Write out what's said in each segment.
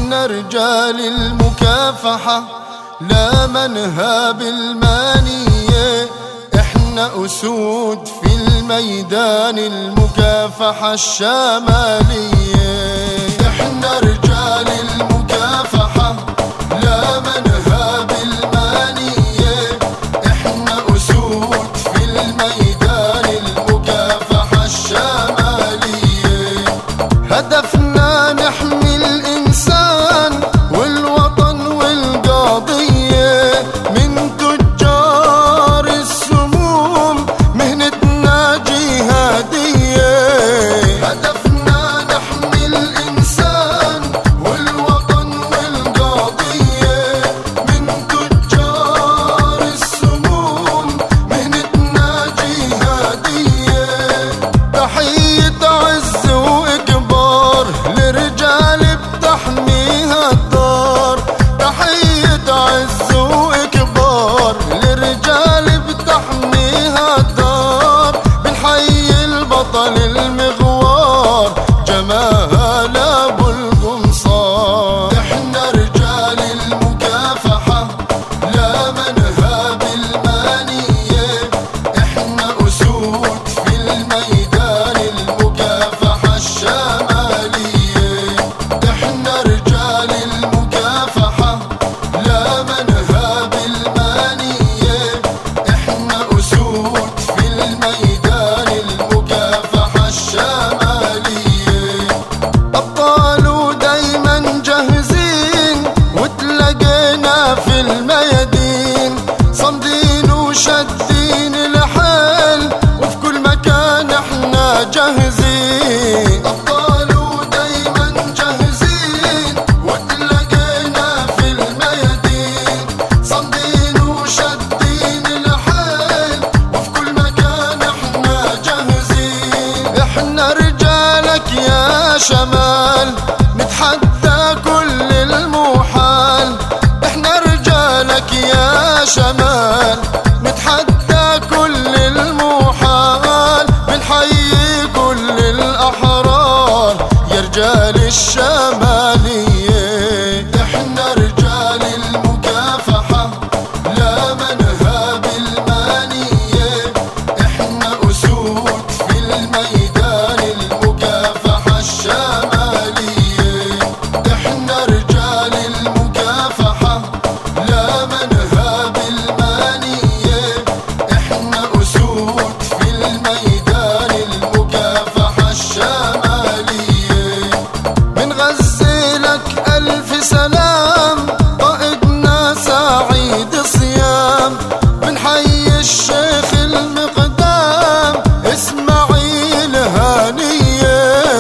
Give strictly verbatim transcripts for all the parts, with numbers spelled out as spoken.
احنا رجال المكافحة لا منهاب المانية، احنا أسود في الميدان المكافحة الشمالية. احنا رجال المكافحة لا منهاب المانية، احنا أسود في الميدان المكافحة الشمالية. هدفنا نحمي الإنسان والوطن والقضية من تجار السموم، مهنتنا جهادية. هدفنا نحمي الإنسان والوطن والقضية من تجار السموم، مهنتنا جهادية. تحية عز وإكبار لرجال بتحميها الدار، تحية عز وإكبار لرجال بتحميها الدار. بنحيي البطل المغوار جمال أبو القمصان. احنا رجال المكافحة لا منهاب المانية، احنا أسود في الميدان المكافحة الشمالية. احنا رجال المكافحة لا منهاب المانية، احنا أسود في الميدان المكافحة الشمالية. أبطال دايما جاهزين وتلاقينا في الميادين، صامدين وشادين الحيل وفي كل مكان احنا جاهزين. أبطال دايما جاهزين وتلاقينا في الميادين، صامدين وشادين الحيل وفي كل مكان احنا جاهزين. احنا رجالك يا شمال نتحدى كل المحال، احنا رجالك يا شمال نتحدى كل المحال. بنحيي كل الأحرار يا رجال الشمالية. احنا رجال المكافحة لا منهاب المانية، احنا أسود في الميدان المكافحة الشمالية. احنا رجال المكافحة لا منهاب المانية، احنا أسود في الميدان المكافحة الشمالية. بنغزلك ألف سلام قائدنا سعيد صيام، بنحيي الشيخ المقدام إسماعيل هانية.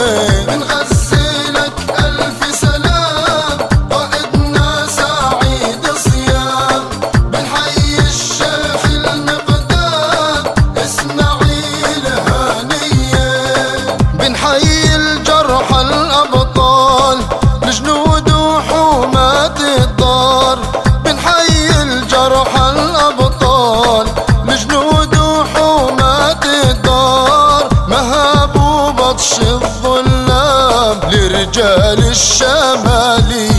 بنغزلك ألف سلام قائدنا سعيد صيام، بنحيي الشيخ المقدام إسماعيل هانية. بنحيي الجرحى الأبطال لجنود وحومات الدار، بنحيي الجرحى الأبطال لجنود وحومات الدار. مهاب وبطش الظلام لرجال الشمالية.